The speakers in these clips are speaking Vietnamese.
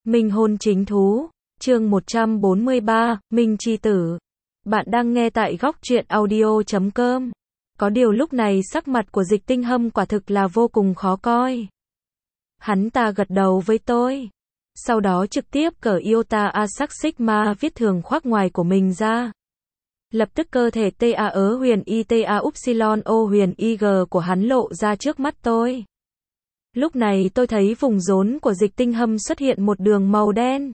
Minh hôn chính thú, chương 143, Minh chi tử. Bạn đang nghe tại góc truyện audio.com. Có điều lúc này sắc mặt của Dịch Tinh Hâm quả thực là vô cùng khó coi. Hắn ta gật đầu với tôi. Sau đó trực tiếp cởi Iota Asac Sigma viết thường khoác ngoài của mình ra. Lập tức cơ thể TA huyền I TA Upsilon O huyền IG của hắn lộ ra trước mắt tôi. Lúc này tôi thấy vùng rốn của Dịch Tinh Hâm xuất hiện một đường màu đen.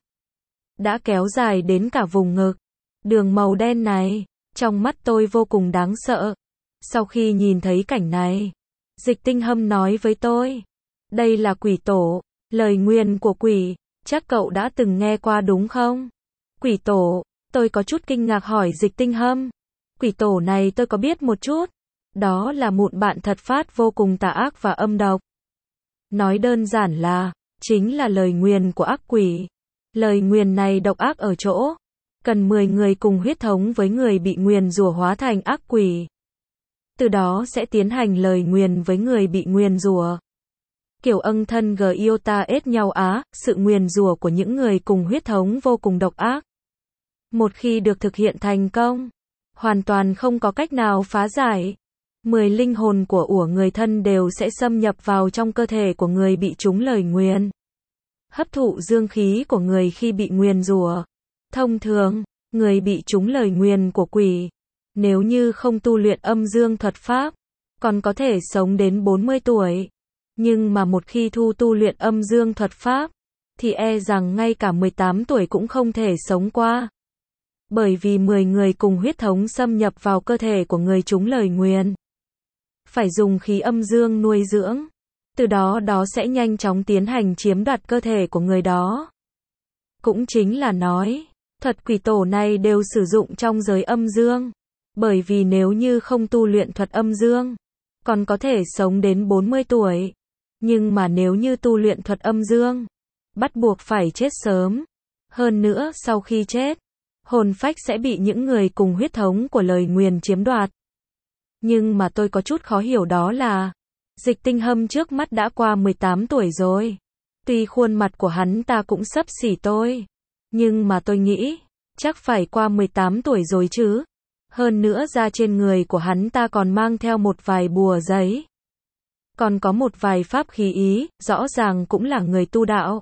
Đã kéo dài đến cả vùng ngực. Đường màu đen này, trong mắt tôi vô cùng đáng sợ. Sau khi nhìn thấy cảnh này, Dịch Tinh Hâm nói với tôi. Đây là quỷ tổ, lời nguyền của quỷ, chắc cậu đã từng nghe qua đúng không? Quỷ tổ, tôi có chút kinh ngạc hỏi Dịch Tinh Hâm. Quỷ tổ này tôi có biết một chút. Đó là mụn bạn thật phát vô cùng tà ác và âm độc. Nói đơn giản là, chính là lời nguyền của ác quỷ. Lời nguyền này độc ác ở chỗ, cần 10 người cùng huyết thống với người bị nguyền rủa hóa thành ác quỷ. Từ đó sẽ tiến hành lời nguyền với người bị nguyền rủa. Kiểu ân thân g iota ết nhau á, sự nguyền rủa của những người cùng huyết thống vô cùng độc ác. Một khi được thực hiện thành công, hoàn toàn không có cách nào phá giải. 10 linh hồn của người thân đều sẽ xâm nhập vào trong cơ thể của người bị trúng lời nguyền. Hấp thụ dương khí của người khi bị nguyền rủa. Thông thường, người bị trúng lời nguyền của quỷ, nếu như không tu luyện âm dương thuật pháp, còn có thể sống đến 40 tuổi. Nhưng mà một khi tu luyện âm dương thuật pháp, thì e rằng ngay cả 18 tuổi cũng không thể sống qua. Bởi vì 10 người cùng huyết thống xâm nhập vào cơ thể của người trúng lời nguyền. Phải dùng khí âm dương nuôi dưỡng. Từ đó sẽ nhanh chóng tiến hành chiếm đoạt cơ thể của người đó. Cũng chính là nói, thuật quỷ tổ này đều sử dụng trong giới âm dương. Bởi vì nếu như không tu luyện thuật âm dương, còn có thể sống đến 40 tuổi. Nhưng mà nếu như tu luyện thuật âm dương, bắt buộc phải chết sớm. Hơn nữa sau khi chết, hồn phách sẽ bị những người cùng huyết thống của lời nguyền chiếm đoạt. Nhưng mà tôi có chút khó hiểu đó là, Dịch Tinh Hâm trước mắt đã qua 18 tuổi rồi. Tuy khuôn mặt của hắn ta cũng xấp xỉ tôi, nhưng mà tôi nghĩ, chắc phải qua 18 tuổi rồi chứ. Hơn nữa da trên người của hắn ta còn mang theo một vài bùa giấy. Còn có một vài pháp khí ý, rõ ràng cũng là người tu đạo.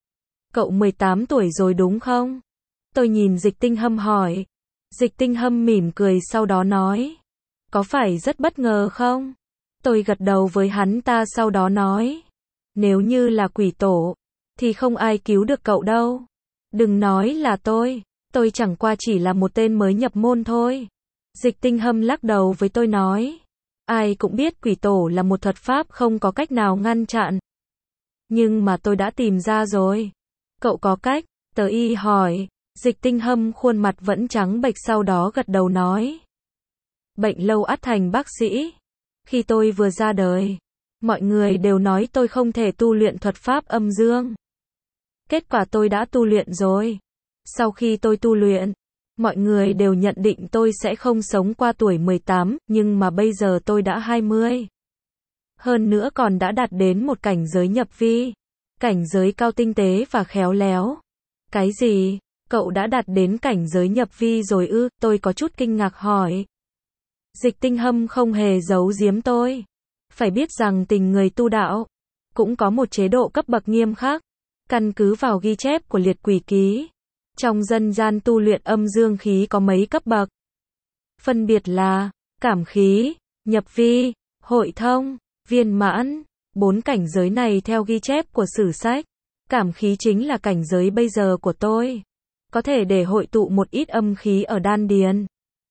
Cậu 18 tuổi rồi đúng không? Tôi nhìn Dịch Tinh Hâm hỏi. Dịch Tinh Hâm mỉm cười sau đó nói. Có phải rất bất ngờ không? Tôi gật đầu với hắn ta sau đó nói. Nếu như là quỷ tổ, thì không ai cứu được cậu đâu. Đừng nói là tôi chẳng qua chỉ là một tên mới nhập môn thôi. Dịch Tinh Hâm lắc đầu với tôi nói. Ai cũng biết quỷ tổ là một thuật pháp không có cách nào ngăn chặn. Nhưng mà tôi đã tìm ra rồi. Cậu có cách? Tớ y hỏi. Dịch Tinh Hâm khuôn mặt vẫn trắng bệch sau đó gật đầu nói. Bệnh lâu ắt thành bác sĩ. Khi tôi vừa ra đời, mọi người đều nói tôi không thể tu luyện thuật pháp âm dương. Kết quả tôi đã tu luyện rồi. Sau khi tôi tu luyện, mọi người đều nhận định tôi sẽ không sống qua tuổi 18, nhưng mà bây giờ tôi đã 20. Hơn nữa còn đã đạt đến một cảnh giới nhập vi. Cảnh giới cao tinh tế và khéo léo. Cái gì? Cậu đã đạt đến cảnh giới nhập vi rồi ư? Tôi có chút kinh ngạc hỏi. Dịch Tinh Hâm không hề giấu giếm tôi. Phải biết rằng tình người tu đạo cũng có một chế độ cấp bậc nghiêm khắc. Căn cứ vào ghi chép của liệt quỷ ký, trong dân gian tu luyện âm dương khí có mấy cấp bậc. Phân biệt là cảm khí, nhập vi, hội thông, viên mãn. 4 cảnh giới này theo ghi chép của sử sách. Cảm khí chính là cảnh giới bây giờ của tôi. Có thể để hội tụ một ít âm khí ở đan điền.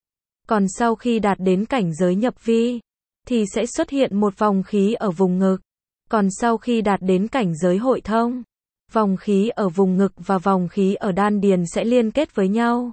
Còn sau khi đạt đến cảnh giới nhập vi, thì sẽ xuất hiện một vòng khí ở vùng ngực. Còn sau khi đạt đến cảnh giới hội thông, vòng khí ở vùng ngực và vòng khí ở đan điền sẽ liên kết với nhau.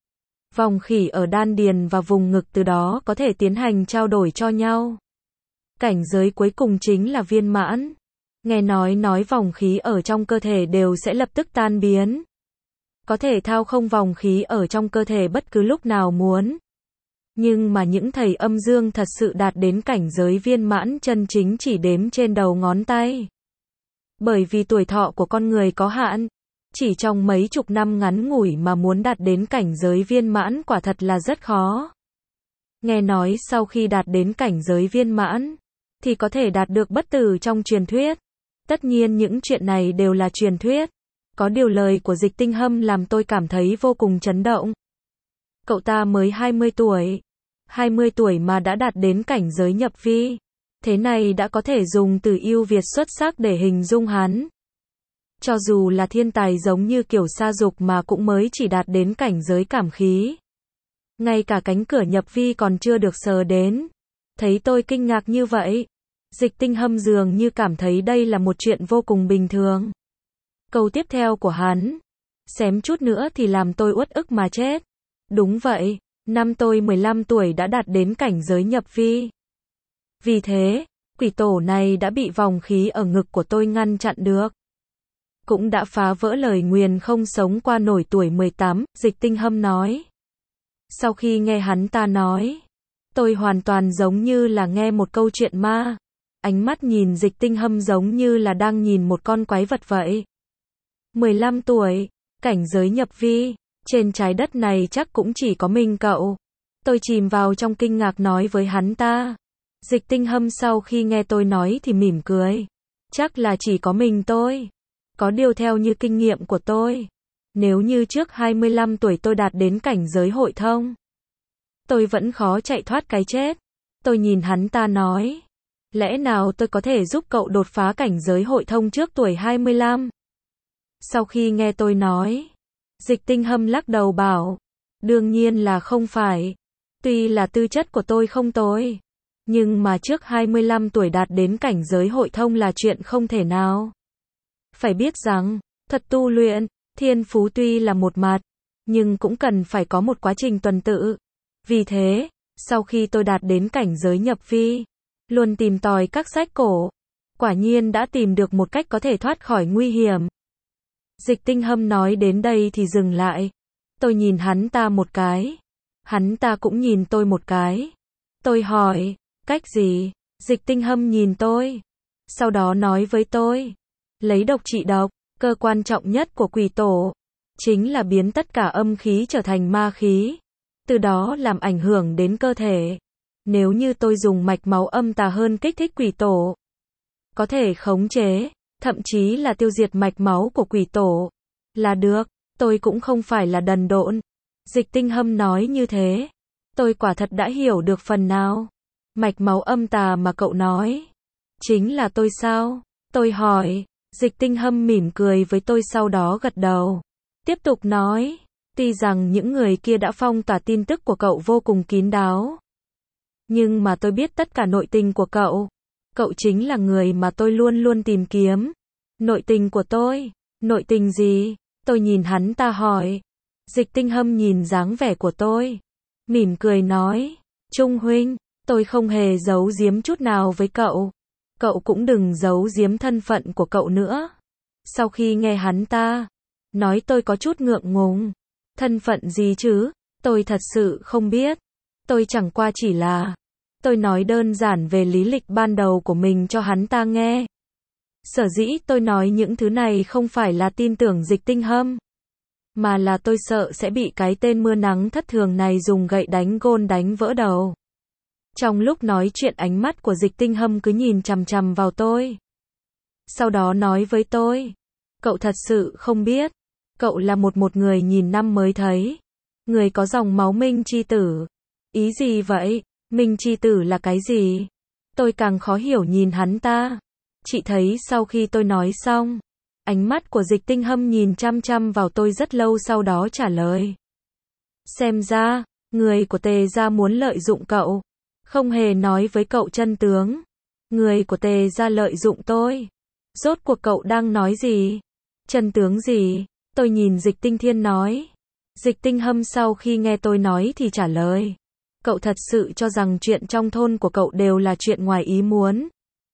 Vòng khí ở đan điền và vùng ngực từ đó có thể tiến hành trao đổi cho nhau. Cảnh giới cuối cùng chính là viên mãn. Nghe nói vòng khí ở trong cơ thể đều sẽ lập tức tan biến. Có thể thao không vòng khí ở trong cơ thể bất cứ lúc nào muốn. Nhưng mà những thầy âm dương thật sự đạt đến cảnh giới viên mãn chân chính chỉ đếm trên đầu ngón tay. Bởi vì tuổi thọ của con người có hạn, Chỉ trong mấy chục năm ngắn ngủi mà muốn đạt đến cảnh giới viên mãn quả thật là rất khó. Nghe nói sau khi đạt đến cảnh giới viên mãn, thì có thể đạt được bất tử trong truyền thuyết. Tất nhiên những chuyện này đều là truyền thuyết. Có điều lời của Dịch Tinh Hâm làm tôi cảm thấy vô cùng chấn động. Cậu ta mới 20 tuổi. 20 tuổi mà đã đạt đến cảnh giới nhập vi. Thế này đã có thể dùng từ ưu việt xuất sắc để hình dung hắn. Cho dù là thiên tài giống như kiểu Sa Dục mà cũng mới chỉ đạt đến cảnh giới cảm khí. Ngay cả cánh cửa nhập vi còn chưa được sờ đến. Thấy tôi kinh ngạc như vậy, Dịch Tinh Hâm dường như cảm thấy đây là một chuyện vô cùng bình thường. Câu tiếp theo của hắn, xém chút nữa thì làm tôi uất ức mà chết. Đúng vậy, năm tôi 15 tuổi đã đạt đến cảnh giới nhập vi. Vì thế, quỷ tổ này đã bị vòng khí ở ngực của tôi ngăn chặn được. Cũng đã phá vỡ lời nguyền không sống qua nổi tuổi 18, Dịch Tinh Hâm nói. Sau khi nghe hắn ta nói, tôi hoàn toàn giống như là nghe một câu chuyện ma. Ánh mắt nhìn Dịch Tinh Hâm giống như là đang nhìn một con quái vật vậy. 15 tuổi, cảnh giới nhập vi, trên trái đất này chắc cũng chỉ có mình cậu. Tôi chìm vào trong kinh ngạc nói với hắn ta. Dịch Tinh Hâm sau khi nghe tôi nói thì mỉm cười. Chắc là chỉ có mình tôi. Có điều theo như kinh nghiệm của tôi, nếu như trước 25 tuổi tôi đạt đến cảnh giới hội thông, tôi vẫn khó chạy thoát cái chết. Tôi nhìn hắn ta nói. Lẽ nào tôi có thể giúp cậu đột phá cảnh giới hội thông trước tuổi 25? Sau khi nghe tôi nói, Dịch Tinh Hâm lắc đầu bảo. Đương nhiên là không phải. Tuy là tư chất của tôi không tồi, nhưng mà trước 25 tuổi đạt đến cảnh giới hội thông là chuyện không thể nào. Phải biết rằng, thuật tu luyện, thiên phú tuy là một mặt, nhưng cũng cần phải có một quá trình tuần tự. Vì thế, sau khi tôi đạt đến cảnh giới nhập vi, luôn tìm tòi các sách cổ, quả nhiên đã tìm được một cách có thể thoát khỏi nguy hiểm. Dịch Tinh Hâm nói đến đây thì dừng lại. Tôi nhìn hắn ta một cái. Hắn ta cũng nhìn tôi một cái. Tôi hỏi, cách gì? Dịch Tinh Hâm nhìn tôi. Sau đó nói với tôi. Lấy độc trị độc, cơ quan trọng nhất của quỷ tổ chính là biến tất cả âm khí trở thành ma khí, từ đó làm ảnh hưởng đến cơ thể. Nếu như tôi dùng mạch máu âm tà hơn kích thích quỷ tổ, có thể khống chế, thậm chí là tiêu diệt mạch máu của quỷ tổ, là được. Tôi cũng không phải là đần độn. Dịch Tinh Hâm nói như thế, tôi quả thật đã hiểu được phần nào. Mạch máu âm tà mà cậu nói, chính là tôi sao? Tôi hỏi. Dịch Tinh Hâm mỉm cười với tôi sau đó gật đầu. Tiếp tục nói, tuy rằng những người kia đã phong tỏa tin tức của cậu vô cùng kín đáo, nhưng mà tôi biết tất cả nội tình của cậu. Cậu chính là người mà tôi luôn luôn tìm kiếm. Nội tình của tôi? Nội tình gì? Tôi nhìn hắn ta hỏi. Dịch Tinh Hâm nhìn dáng vẻ của tôi, mỉm cười nói, Trung huynh, tôi không hề giấu giếm chút nào với cậu. Cậu cũng đừng giấu giếm thân phận của cậu nữa. Sau khi nghe hắn ta nói tôi có chút ngượng ngùng. Thân phận gì chứ? Tôi thật sự không biết. Tôi chẳng qua chỉ là... Tôi nói đơn giản về lý lịch ban đầu của mình cho hắn ta nghe. Sở dĩ tôi nói những thứ này không phải là tin tưởng Dịch Tinh Hâm, mà là tôi sợ sẽ bị cái tên mưa nắng thất thường này dùng gậy đánh gôn đánh vỡ đầu. Trong lúc nói chuyện ánh mắt của Dịch Tinh Hâm cứ nhìn chằm chằm vào tôi. Sau đó nói với tôi, cậu thật sự không biết, cậu là một người nhìn năm mới thấy. Người có dòng máu Minh Chi Tử. Ý gì vậy? Minh Chi Tử là cái gì? Tôi càng khó hiểu nhìn hắn ta. Chị thấy sau khi tôi nói xong, ánh mắt của Dịch Tinh Hâm nhìn chăm chăm vào tôi rất lâu sau đó trả lời. Xem ra, người của Tề gia muốn lợi dụng cậu. Không hề nói với cậu chân tướng. Người của Tề gia lợi dụng tôi. Rốt cuộc cậu đang nói gì? Chân tướng gì? Tôi nhìn Dịch Tinh Thiên nói. Dịch Tinh Hâm sau khi nghe tôi nói thì trả lời. Cậu thật sự cho rằng chuyện trong thôn của cậu đều là chuyện ngoài ý muốn.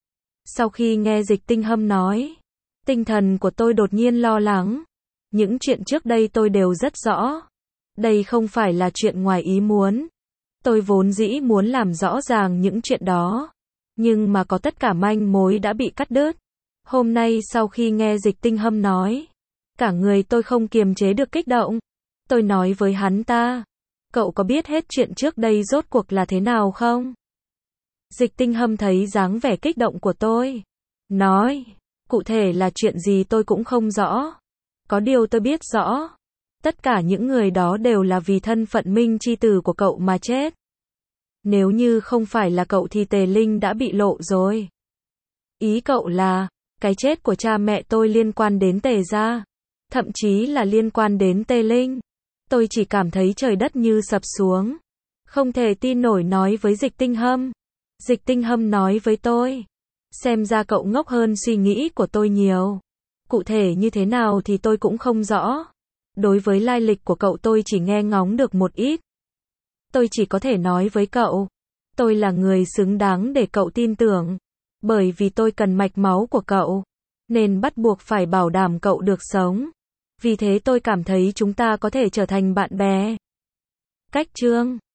Sau khi nghe Dịch Tinh Hâm nói, tinh thần của tôi đột nhiên lo lắng. Những chuyện trước đây tôi đều rất rõ. Đây không phải là chuyện ngoài ý muốn. Tôi vốn dĩ muốn làm rõ ràng những chuyện đó. Nhưng mà có tất cả manh mối đã bị cắt đứt. Hôm nay sau khi nghe Dịch Tinh Hâm nói, Cả người tôi không kiềm chế được kích động. Tôi nói với hắn ta, cậu có biết hết chuyện trước đây rốt cuộc là thế nào không? Dịch Tinh Hâm thấy dáng vẻ kích động của tôi. Nói, cụ thể là chuyện gì tôi cũng không rõ. Có điều tôi biết rõ. Tất cả những người đó đều là vì thân phận minh chi tử của cậu mà chết. Nếu như không phải là cậu thì Tề Linh đã bị lộ rồi. Ý cậu là, cái chết của cha mẹ tôi liên quan đến Tề gia. Thậm chí là liên quan đến Tề Linh. Tôi chỉ cảm thấy trời đất như sập xuống. Không thể tin nổi nói với Dịch Tinh Hâm. Dịch Tinh Hâm nói với tôi. Xem ra cậu ngốc hơn suy nghĩ của tôi nhiều. Cụ thể như thế nào thì tôi cũng không rõ. Đối với lai lịch của cậu tôi chỉ nghe ngóng được một ít. Tôi chỉ có thể nói với cậu. Tôi là người xứng đáng để cậu tin tưởng. Bởi vì tôi cần mạch máu của cậu. Nên bắt buộc phải bảo đảm cậu được sống. Vì thế tôi cảm thấy chúng ta có thể trở thành bạn bè. Cách chương